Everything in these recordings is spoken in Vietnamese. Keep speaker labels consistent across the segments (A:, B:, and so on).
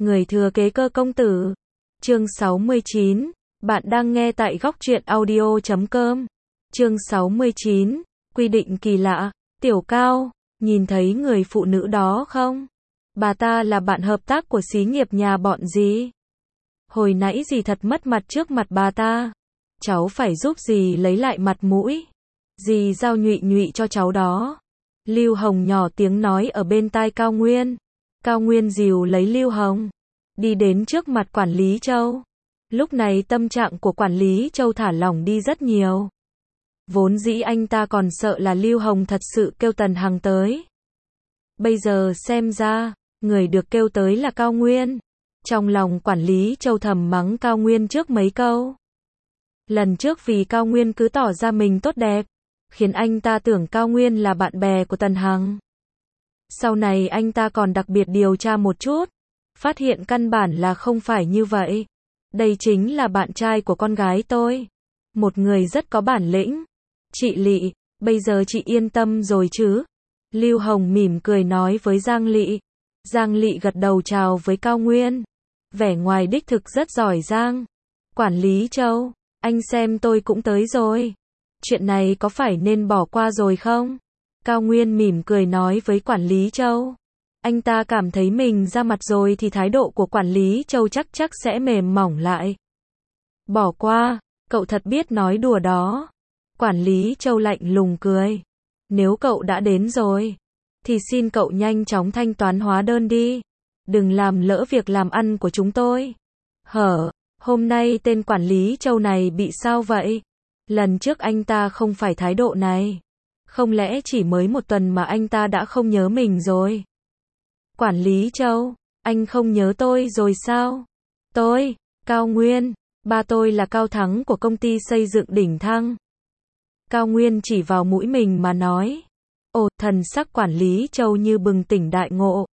A: Người thừa kế Cơ công tử. Chương 69. Bạn đang nghe tại góc truyện audio.com. Chương 69. Quy định kỳ lạ. Tiểu Cao, nhìn thấy người phụ nữ đó không? Bà ta là bạn hợp tác của xí nghiệp nhà bọn dì. Hồi nãy dì thật mất mặt trước mặt bà ta. Cháu phải giúp dì lấy lại mặt mũi. Dì giao nhụy nhụy cho cháu đó. Lưu Hồng nhỏ tiếng nói ở bên tai Cao Nguyên. Cao Nguyên dìu lấy Lưu Hồng, đi đến trước mặt quản lý Châu. Lúc này tâm trạng của quản lý Châu thả lỏng đi rất nhiều. Vốn dĩ anh ta còn sợ là Lưu Hồng thật sự kêu Tần Hằng tới. Bây giờ xem ra, người được kêu tới là Cao Nguyên. Trong lòng quản lý Châu thầm mắng Cao Nguyên trước mấy câu. Lần trước vì Cao Nguyên cứ tỏ ra mình tốt đẹp, khiến anh ta tưởng Cao Nguyên là bạn bè của Tần Hằng. Sau này anh ta còn đặc biệt điều tra một chút, phát hiện căn bản là không phải như vậy. Đây chính là bạn trai của con gái tôi. Một người rất có bản lĩnh. Chị Lị, bây giờ chị yên tâm rồi chứ? Lưu Hồng mỉm cười nói với Giang Lị. Giang Lị gật đầu chào với Cao Nguyên. Vẻ ngoài đích thực rất giỏi giang. Quản lý Châu, anh xem tôi cũng tới rồi. Chuyện này có phải nên bỏ qua rồi không? Cao Nguyên mỉm cười nói với quản lý Châu. Anh ta cảm thấy mình ra mặt rồi thì thái độ của quản lý Châu chắc sẽ mềm mỏng lại. Bỏ qua, cậu thật biết nói đùa đó. Quản lý Châu lạnh lùng cười. Nếu cậu đã đến rồi, thì xin cậu nhanh chóng thanh toán hóa đơn đi. Đừng làm lỡ việc làm ăn của chúng tôi. Hôm nay tên quản lý Châu này bị sao vậy? Lần trước anh ta không phải thái độ này. Không lẽ chỉ mới một tuần mà anh ta đã không nhớ mình rồi? Quản lý Châu, anh không nhớ tôi rồi sao? Tôi, Cao Nguyên, ba tôi là Cao Thắng của công ty xây dựng Đỉnh Thăng. Cao Nguyên chỉ vào mũi mình mà nói. Ồ, thần sắc quản lý Châu như bừng tỉnh đại ngộ.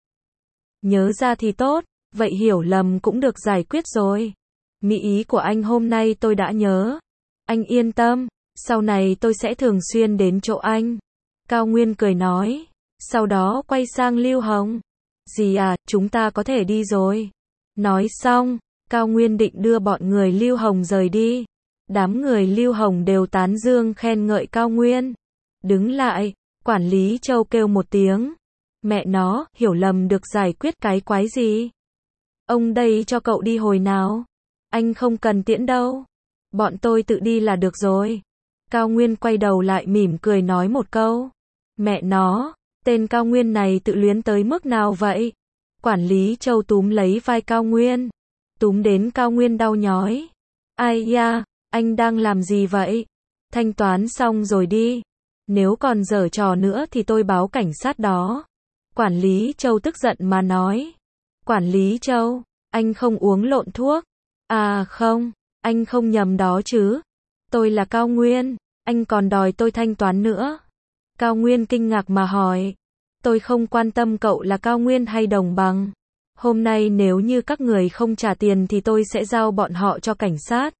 A: Nhớ ra thì tốt, vậy hiểu lầm cũng được giải quyết rồi. Mỹ ý của anh hôm nay tôi đã nhớ. Anh yên tâm, sau này tôi sẽ thường xuyên đến chỗ anh. Cao Nguyên cười nói, sau đó quay sang Lưu Hồng. Dì à, chúng ta có thể đi rồi. Nói xong, Cao Nguyên định đưa bọn người Lưu Hồng rời đi. Đám người Lưu Hồng đều tán dương khen ngợi Cao Nguyên. Đứng lại, quản lý Châu kêu một tiếng. Mẹ nó, hiểu lầm được giải quyết cái quái gì? Ông đây cho cậu đi hồi nào? Anh không cần tiễn đâu. Bọn tôi tự đi là được rồi. Cao Nguyên quay đầu lại mỉm cười nói một câu. Mẹ nó, tên Cao Nguyên này tự luyến tới mức nào vậy? Quản lý Châu túm lấy vai Cao Nguyên. Túm đến Cao Nguyên đau nhói. Ai da, anh đang làm gì vậy? Thanh toán xong rồi đi. Nếu còn giở trò nữa thì tôi báo cảnh sát đó. Quản lý Châu tức giận mà nói. Quản lý Châu, anh không uống lộn thuốc. À không, anh không nhầm đó chứ. Tôi là Cao Nguyên, anh còn đòi tôi thanh toán nữa. Cao Nguyên kinh ngạc mà hỏi. Tôi không quan tâm cậu là Cao Nguyên hay đồng bằng. Hôm nay nếu như các người không trả tiền thì tôi sẽ giao bọn họ cho cảnh sát.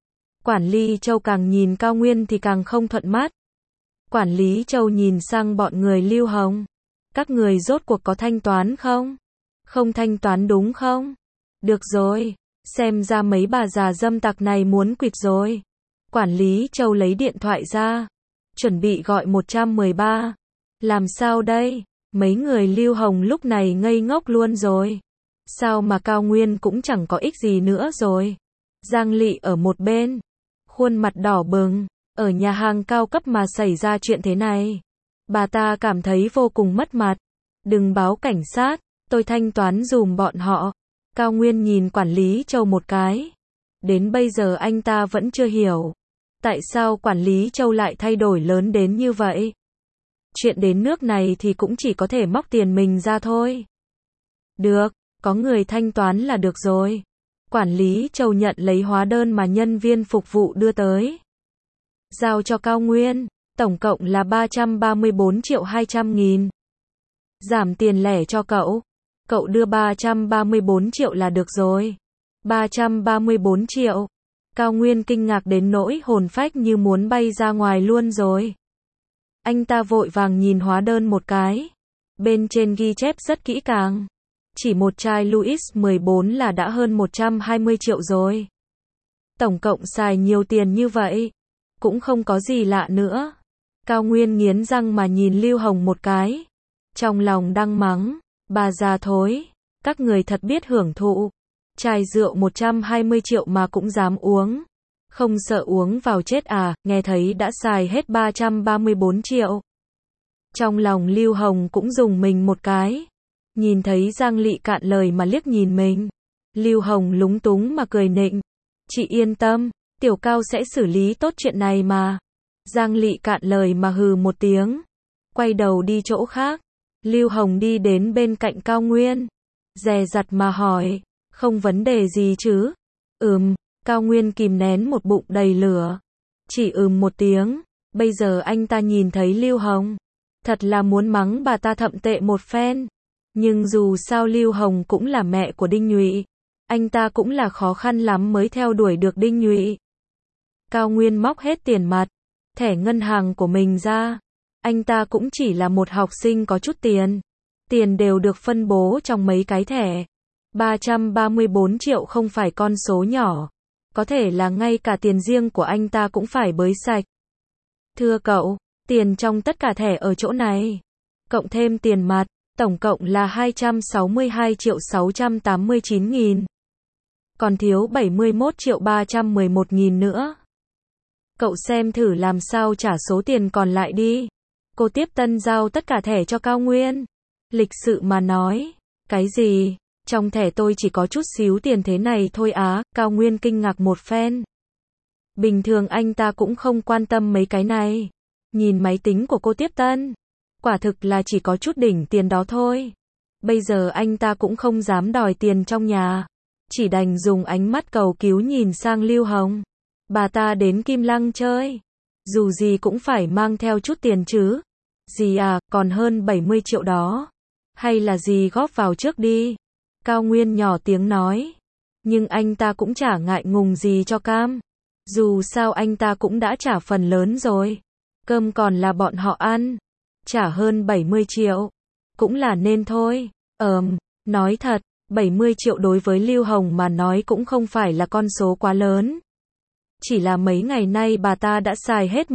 A: Quản lý Châu càng nhìn Cao Nguyên thì càng không thuận mắt. Quản lý Châu nhìn sang bọn người Lưu Hồng. Các người rốt cuộc có thanh toán không? Không thanh toán đúng không? Được rồi, xem ra mấy bà già dâm tặc này muốn quỵt rồi. Quản lý Châu lấy điện thoại ra, chuẩn bị gọi 113. Làm sao đây? Mấy người Lưu Hồng lúc này ngây ngốc luôn rồi. Sao mà Cao Nguyên cũng chẳng có ích gì nữa rồi. Giang Lị ở một bên, khuôn mặt đỏ bừng, ở nhà hàng cao cấp mà xảy ra chuyện thế này. Bà ta cảm thấy vô cùng mất mặt. Đừng báo cảnh sát, tôi thanh toán dùm bọn họ. Cao Nguyên nhìn quản lý Châu một cái. Đến bây giờ anh ta vẫn chưa hiểu. Tại sao quản lý Châu lại thay đổi lớn đến như vậy? Chuyện đến nước này thì cũng chỉ có thể móc tiền mình ra thôi. Được, có người thanh toán là được rồi. Quản lý Châu nhận lấy hóa đơn mà nhân viên phục vụ đưa tới. Giao cho Cao Nguyên, tổng cộng là 334.200.000. Giảm tiền lẻ cho cậu. Cậu đưa 334 triệu là được rồi. 334 triệu. Cao Nguyên kinh ngạc đến nỗi hồn phách như muốn bay ra ngoài luôn rồi. Anh ta vội vàng nhìn hóa đơn một cái. Bên trên ghi chép rất kỹ càng. Chỉ một chai Louis 14 là đã hơn 120 triệu rồi. Tổng cộng xài nhiều tiền như vậy, cũng không có gì lạ nữa. Cao Nguyên nghiến răng mà nhìn Lưu Hồng một cái. Trong lòng đang mắng, bà già thối, các người thật biết hưởng thụ. Chai rượu 120 triệu mà cũng dám uống. Không sợ uống vào chết à, nghe thấy đã xài hết 334 triệu. Trong lòng Lưu Hồng cũng rùng mình một cái. Nhìn thấy Giang Lị cạn lời mà liếc nhìn mình. Lưu Hồng lúng túng mà cười nịnh. Chị yên tâm, Tiểu Cao sẽ xử lý tốt chuyện này mà. Giang Lị cạn lời mà hừ một tiếng. Quay đầu đi chỗ khác. Lưu Hồng đi đến bên cạnh Cao Nguyên. Dè dặt mà hỏi. Không vấn đề gì chứ? Cao Nguyên kìm nén một bụng đầy lửa. Chỉ một tiếng. Bây giờ anh ta nhìn thấy Lưu Hồng. Thật là muốn mắng bà ta thậm tệ một phen. Nhưng dù sao Lưu Hồng cũng là mẹ của Đinh Nhụy. Anh ta cũng là khó khăn lắm mới theo đuổi được Đinh Nhụy. Cao Nguyên móc hết tiền mặt, thẻ ngân hàng của mình ra. Anh ta cũng chỉ là một học sinh có chút tiền. Tiền đều được phân bố trong mấy cái thẻ. 334 triệu không phải con số nhỏ. Có thể là ngay cả tiền riêng của anh ta cũng phải bới sạch. Thưa cậu, tiền trong tất cả thẻ ở chỗ này. Cộng thêm tiền mặt, tổng cộng là 262 triệu 689 nghìn. Còn thiếu 71 triệu 311 nghìn nữa. Cậu xem thử làm sao trả số tiền còn lại đi. Cô Tiếp Tân giao tất cả thẻ cho Cao Nguyên. Lịch sự mà nói. Cái gì? Trong thẻ tôi chỉ có chút xíu tiền thế này thôi á. Cao Nguyên kinh ngạc một phen. Bình thường anh ta cũng không quan tâm mấy cái này. Nhìn máy tính của cô Tiếp Tân. Quả thực là chỉ có chút đỉnh tiền đó thôi. Bây giờ anh ta cũng không dám đòi tiền trong nhà. Chỉ đành dùng ánh mắt cầu cứu nhìn sang Lưu Hồng. Bà ta đến Kim Lăng chơi. Dù gì cũng phải mang theo chút tiền chứ. Dì à, còn hơn 70 triệu đó. Hay là dì góp vào trước đi. Cao Nguyên nhỏ tiếng nói. Nhưng anh ta cũng chả ngại ngùng gì cho cam. Dù sao anh ta cũng đã trả phần lớn rồi. Cơm còn là bọn họ ăn. Trả hơn 70 triệu. Cũng là nên thôi. Nói thật, 70 triệu đối với Lưu Hồng mà nói cũng không phải là con số quá lớn. Chỉ là mấy ngày nay bà ta đã xài hết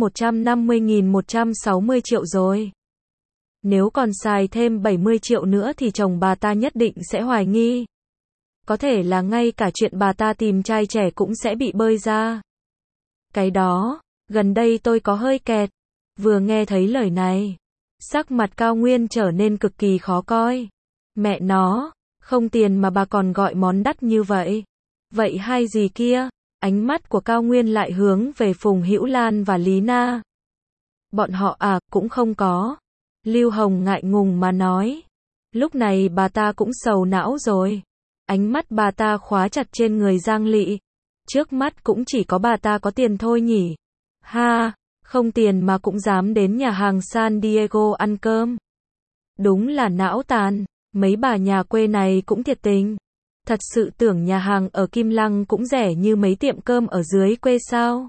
A: 150.160 triệu rồi. Nếu còn xài thêm 70 triệu nữa thì chồng bà ta nhất định sẽ hoài nghi. Có thể là ngay cả chuyện bà ta tìm trai trẻ cũng sẽ bị bơi ra. Cái đó, gần đây tôi có hơi kẹt. Vừa nghe thấy lời này, sắc mặt Cao Nguyên trở nên cực kỳ khó coi. Mẹ nó, không tiền mà bà còn gọi món đắt như vậy. Vậy hai gì kia? Ánh mắt của Cao Nguyên lại hướng về Phùng Hữu Lan và Lý Na. Bọn họ à, cũng không có. Lưu Hồng ngại ngùng mà nói. Lúc này bà ta cũng sầu não rồi. Ánh mắt bà ta khóa chặt trên người Giang Lị. Trước mắt cũng chỉ có bà ta có tiền thôi nhỉ. Ha, không tiền mà cũng dám đến nhà hàng San Diego ăn cơm. Đúng là não tàn, mấy bà nhà quê này cũng thiệt tình. Thật sự tưởng nhà hàng ở Kim Lăng cũng rẻ như mấy tiệm cơm ở dưới quê sao?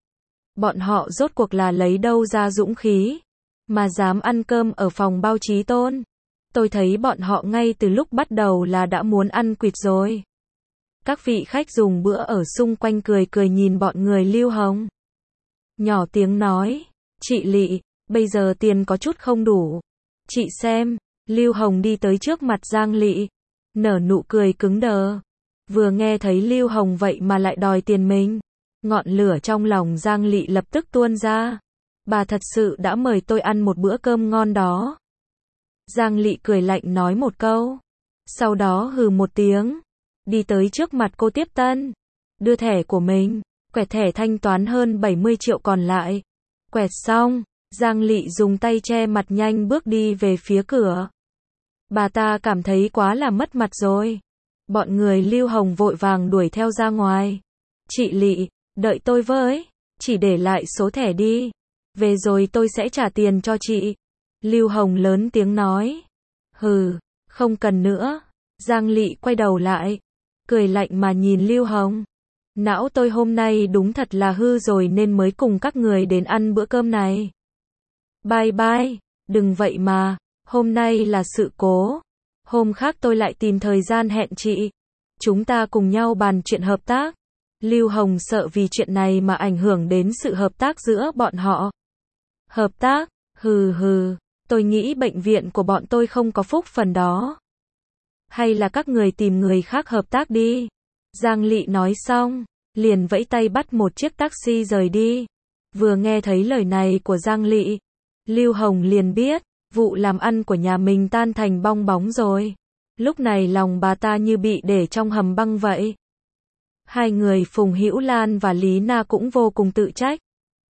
A: Bọn họ rốt cuộc là lấy đâu ra dũng khí, mà dám ăn cơm ở phòng bao Chí Tôn. Tôi thấy bọn họ ngay từ lúc bắt đầu là đã muốn ăn quỵt rồi. Các vị khách dùng bữa ở xung quanh cười cười nhìn bọn người Lưu Hồng. Nhỏ tiếng nói, chị Lị, bây giờ tiền có chút không đủ. Chị xem, Lưu Hồng đi tới trước mặt Giang Lị. Nở nụ cười cứng đờ. Vừa nghe thấy Lưu Hồng vậy mà lại đòi tiền mình. Ngọn lửa trong lòng Giang Lị lập tức tuôn ra. Bà thật sự đã mời tôi ăn một bữa cơm ngon đó. Giang Lị cười lạnh nói một câu. Sau đó hừ một tiếng. Đi tới trước mặt cô Tiếp Tân. Đưa thẻ của mình. Quẹt thẻ thanh toán hơn 70 triệu còn lại. Quẹt xong, Giang Lị dùng tay che mặt nhanh bước đi về phía cửa. Bà ta cảm thấy quá là mất mặt rồi. Bọn người Lưu Hồng vội vàng đuổi theo ra ngoài. Chị Lị, đợi tôi với. Chỉ để lại số thẻ đi. Về rồi tôi sẽ trả tiền cho chị. Lưu Hồng lớn tiếng nói. Hừ, không cần nữa. Giang Lị quay đầu lại. Cười lạnh mà nhìn Lưu Hồng. Não tôi hôm nay đúng thật là hư rồi nên mới cùng các người đến ăn bữa cơm này. Bye bye, đừng vậy mà. Hôm nay là sự cố. Hôm khác tôi lại tìm thời gian hẹn chị. Chúng ta cùng nhau bàn chuyện hợp tác. Lưu Hồng sợ vì chuyện này mà ảnh hưởng đến sự hợp tác giữa bọn họ. Hợp tác? Hừ hừ, tôi nghĩ bệnh viện của bọn tôi không có phúc phần đó. Hay là các người tìm người khác hợp tác đi. Giang Lị nói xong, liền vẫy tay bắt một chiếc taxi rời đi. Vừa nghe thấy lời này của Giang Lị, Lưu Hồng liền biết, vụ làm ăn của nhà mình tan thành bong bóng rồi. Lúc này lòng bà ta như bị để trong hầm băng vậy. Hai người Phùng Hữu Lan và Lý Na cũng vô cùng tự trách.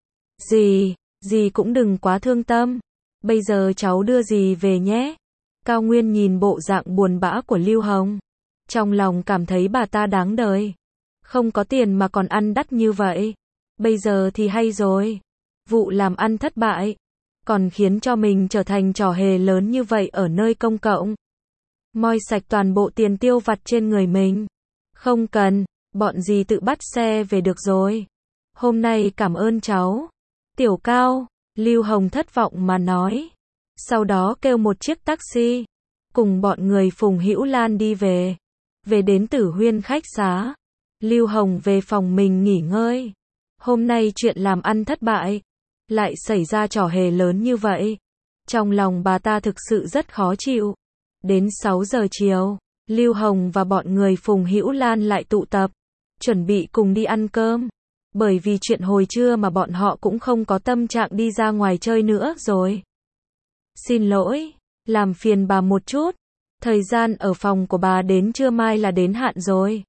A: Dì cũng đừng quá thương tâm. Bây giờ cháu đưa dì về nhé. Cao Nguyên nhìn bộ dạng buồn bã của Lưu Hồng. Trong lòng cảm thấy bà ta đáng đời. Không có tiền mà còn ăn đắt như vậy. Bây giờ thì hay rồi. Vụ làm ăn thất bại. Còn khiến cho mình trở thành trò hề lớn như vậy ở nơi công cộng. Moi sạch toàn bộ tiền tiêu vặt trên người mình. Không cần, bọn dì tự bắt xe về được rồi. Hôm nay cảm ơn cháu. Tiểu Cao, Lưu Hồng thất vọng mà nói. Sau đó kêu một chiếc taxi. Cùng bọn người Phùng Hữu Lan đi về. Về đến Tử Huyên khách xá. Lưu Hồng về phòng mình nghỉ ngơi. Hôm nay chuyện làm ăn thất bại. Lại xảy ra trò hề lớn như vậy. Trong lòng bà ta thực sự rất khó chịu. Đến 6 giờ chiều, Lưu Hồng và bọn người Phùng Hữu Lan lại tụ tập. Chuẩn bị cùng đi ăn cơm. Bởi vì chuyện hồi trưa mà bọn họ cũng không có tâm trạng đi ra ngoài chơi nữa rồi. Xin lỗi, làm phiền bà một chút. Thời gian ở phòng của bà đến trưa mai là đến hạn rồi.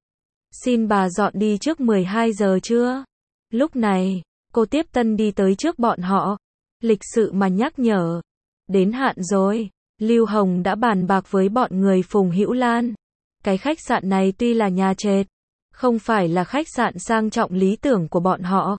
A: Xin bà dọn đi trước 12 giờ trưa. Lúc này, cô Tiếp Tân đi tới trước bọn họ. Lịch sự mà nhắc nhở. Đến hạn rồi. Lưu Hồng đã bàn bạc với bọn người Phùng Hữu Lan. Cái khách sạn này tuy là nhà trệt, không phải là khách sạn sang trọng lý tưởng của bọn họ.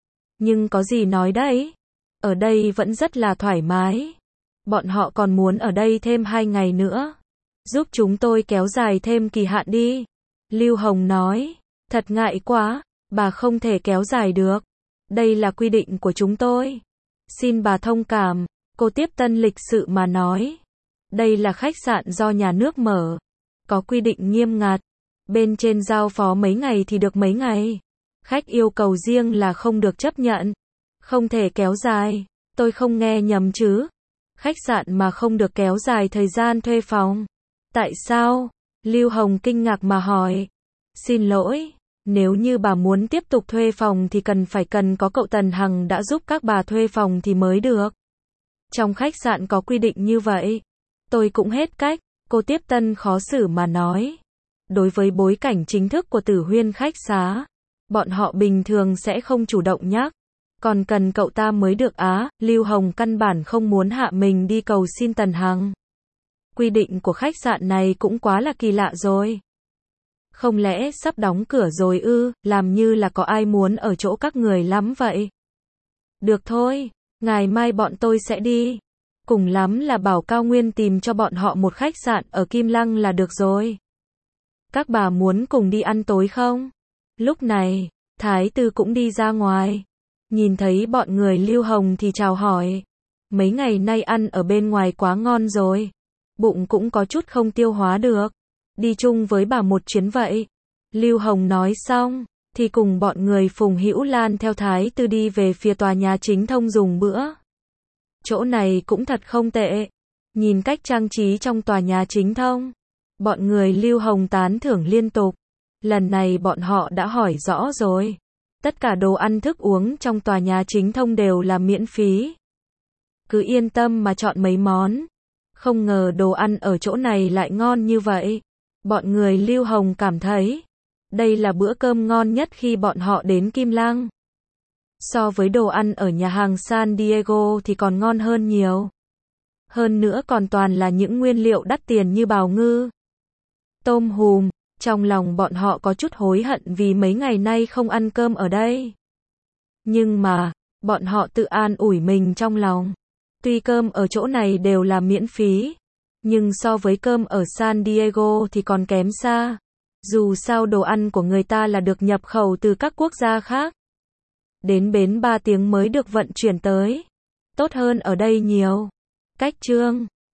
A: Nhưng có gì nói đấy. Ở đây vẫn rất là thoải mái. Bọn họ còn muốn ở đây thêm 2 ngày nữa. Giúp chúng tôi kéo dài thêm kỳ hạn đi. Lưu Hồng nói. Thật ngại quá, bà không thể kéo dài được. Đây là quy định của chúng tôi. Xin bà thông cảm, cô Tiếp Tân lịch sự mà nói. Đây là khách sạn do nhà nước mở. Có quy định nghiêm ngặt. Bên trên giao phó mấy ngày thì được mấy ngày. Khách yêu cầu riêng là không được chấp nhận. Không thể kéo dài. Tôi không nghe nhầm chứ. Khách sạn mà không được kéo dài thời gian thuê phòng. Tại sao? Lưu Hồng kinh ngạc mà hỏi. Xin lỗi, nếu như bà muốn tiếp tục thuê phòng thì cần có cậu Tần Hằng đã giúp các bà thuê phòng thì mới được. Trong khách sạn có quy định như vậy. Tôi cũng hết cách, cô Tiếp Tân khó xử mà nói. Đối với bối cảnh chính thức của Tử Huyên khách xá, bọn họ bình thường sẽ không chủ động nhắc. Còn cần cậu ta mới được á. Lưu Hồng căn bản không muốn hạ mình đi cầu xin Tần Hằng. Quy định của khách sạn này cũng quá là kỳ lạ rồi. Không lẽ sắp đóng cửa rồi ư, làm như là có ai muốn ở chỗ các người lắm vậy. Được thôi, ngày mai bọn tôi sẽ đi. Cùng lắm là bảo Cao Nguyên tìm cho bọn họ một khách sạn ở Kim Lăng là được rồi. Các bà muốn cùng đi ăn tối không? Lúc này, Thái Tư cũng đi ra ngoài. Nhìn thấy bọn người Lưu Hồng thì chào hỏi. Mấy ngày nay ăn ở bên ngoài quá ngon rồi. Bụng cũng có chút không tiêu hóa được. Đi chung với bà một chuyến vậy. Lưu Hồng nói xong, thì cùng bọn người Phùng Hữu Lan theo Thái Tư đi về phía tòa nhà chính thông dùng bữa. Chỗ này cũng thật không tệ. Nhìn cách trang trí trong tòa nhà chính thông. Bọn người Lưu Hồng tán thưởng liên tục. Lần này bọn họ đã hỏi rõ rồi. Tất cả đồ ăn thức uống trong tòa nhà chính thông đều là miễn phí. Cứ yên tâm mà chọn mấy món. Không ngờ đồ ăn ở chỗ này lại ngon như vậy. Bọn người Lưu Hồng cảm thấy, đây là bữa cơm ngon nhất khi bọn họ đến Kim Lăng. So với đồ ăn ở nhà hàng San Diego thì còn ngon hơn nhiều. Hơn nữa còn toàn là những nguyên liệu đắt tiền như bào ngư, tôm hùm. Trong lòng bọn họ có chút hối hận vì mấy ngày nay không ăn cơm ở đây. Nhưng mà, bọn họ tự an ủi mình trong lòng. Tuy cơm ở chỗ này đều là miễn phí, nhưng so với cơm ở San Diego thì còn kém xa. Dù sao đồ ăn của người ta là được nhập khẩu từ các quốc gia khác. Đến bến 3 tiếng mới được vận chuyển tới. Tốt hơn ở đây nhiều. Cách Trương